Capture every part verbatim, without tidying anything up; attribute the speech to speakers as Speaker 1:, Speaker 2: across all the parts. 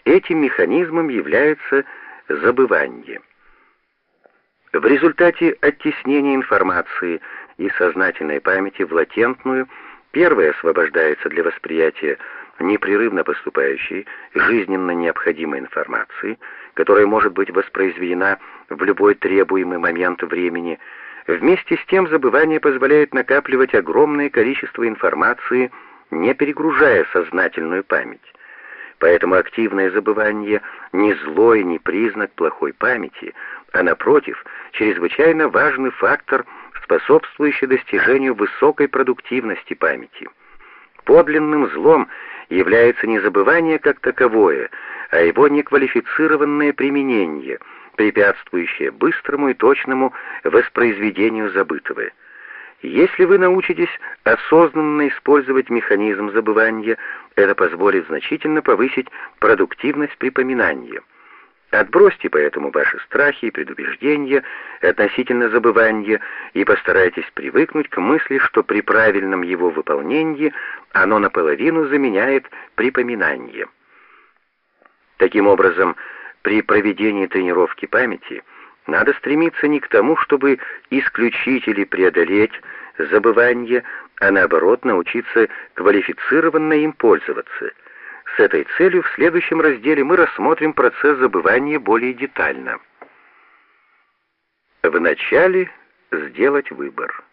Speaker 1: Этим механизмом является забывание. В результате оттеснения информации из сознательной памяти в латентную, первая освобождается для восприятия непрерывно поступающей, жизненно необходимой информации, которая может быть воспроизведена в любой требуемый момент времени. Вместе с тем забывание позволяет накапливать огромное количество информации, не перегружая сознательную память. Поэтому активное забывание не злой, не признак плохой памяти, а напротив, чрезвычайно важный фактор, способствующий достижению высокой продуктивности памяти. Подлинным злом является не забывание как таковое, а его неквалифицированное применение, препятствующее быстрому и точному воспроизведению забытого. Если вы научитесь осознанно использовать механизм забывания, это позволит значительно повысить продуктивность припоминания. Отбросьте поэтому ваши страхи и предубеждения относительно забывания и постарайтесь привыкнуть к мысли, что при правильном его выполнении оно наполовину заменяет припоминание. Таким образом, при проведении тренировки памяти надо стремиться не к тому, чтобы исключить или преодолеть забывание, а наоборот научиться квалифицированно им пользоваться. С этой целью в следующем разделе мы рассмотрим процесс забывания более детально. Вначале сделать выбор.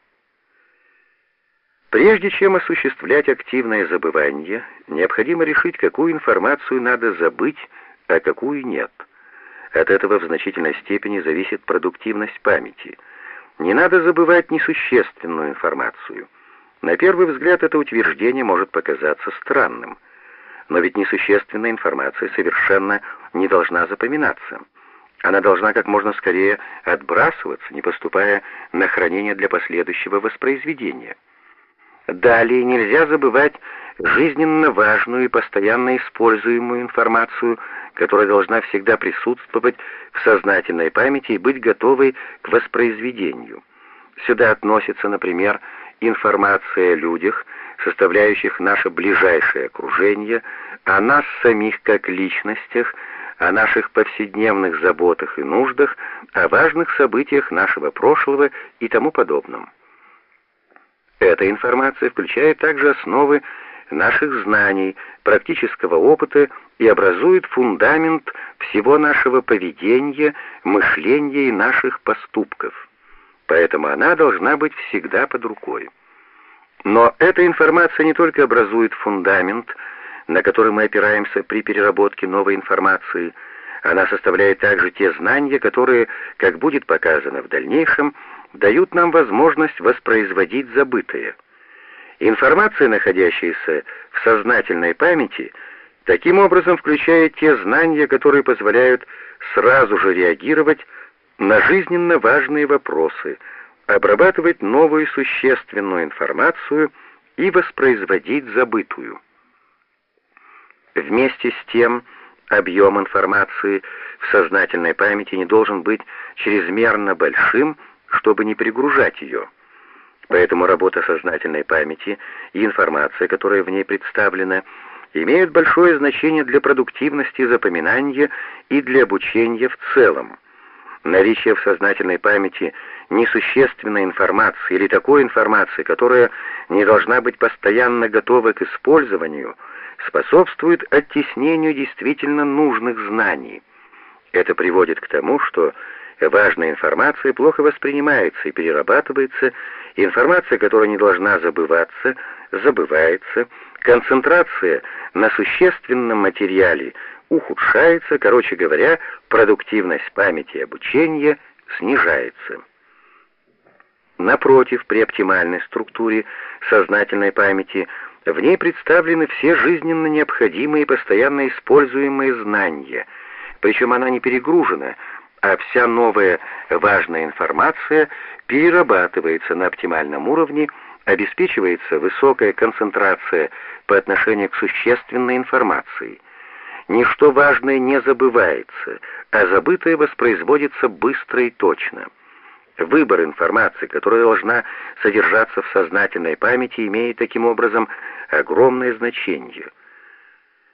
Speaker 1: Прежде чем осуществлять активное забывание, необходимо решить, какую информацию надо забыть, а какую нет. От этого в значительной степени зависит продуктивность памяти. Не надо забывать несущественную информацию. На первый взгляд это утверждение может показаться странным. Но ведь несущественная информация совершенно не должна запоминаться. Она должна как можно скорее отбрасываться, не поступая на хранение для последующего воспроизведения. Далее нельзя забывать жизненно важную и постоянно используемую информацию, которая должна всегда присутствовать в сознательной памяти и быть готовой к воспроизведению. Сюда относится, например, информация о людях, составляющих наше ближайшее окружение, о нас самих как личностях, о наших повседневных заботах и нуждах, о важных событиях нашего прошлого и тому подобном. Эта информация включает также основы наших знаний, практического опыта и образует фундамент всего нашего поведения, мышления и наших поступков. Поэтому она должна быть всегда под рукой. Но эта информация не только образует фундамент, на который мы опираемся при переработке новой информации, она составляет также те знания, которые, как будет показано в дальнейшем, дают нам возможность воспроизводить забытое. Информация, находящаяся в сознательной памяти, таким образом включает те знания, которые позволяют сразу же реагировать на жизненно важные вопросы, обрабатывать новую существенную информацию и воспроизводить забытую. Вместе с тем, объем информации в сознательной памяти не должен быть чрезмерно большим, чтобы не перегружать ее. Поэтому работа сознательной памяти и информация, которая в ней представлена, имеют большое значение для продуктивности запоминания и для обучения в целом. Наличие в сознательной памяти несущественной информации или такой информации, которая не должна быть постоянно готова к использованию, способствует оттеснению действительно нужных знаний. Это приводит к тому, что важная информация плохо воспринимается и перерабатывается, информация, которая не должна забываться, забывается, концентрация на существенном материале ухудшается, короче говоря, продуктивность памяти и обучения снижается. Напротив, при оптимальной структуре сознательной памяти в ней представлены все жизненно необходимые и постоянно используемые знания, причем она не перегружена, а вся новая важная информация перерабатывается на оптимальном уровне, обеспечивается высокая концентрация по отношению к существенной информации. Ничто важное не забывается, а забытое воспроизводится быстро и точно. Выбор информации, которая должна содержаться в сознательной памяти, имеет таким образом огромное значение.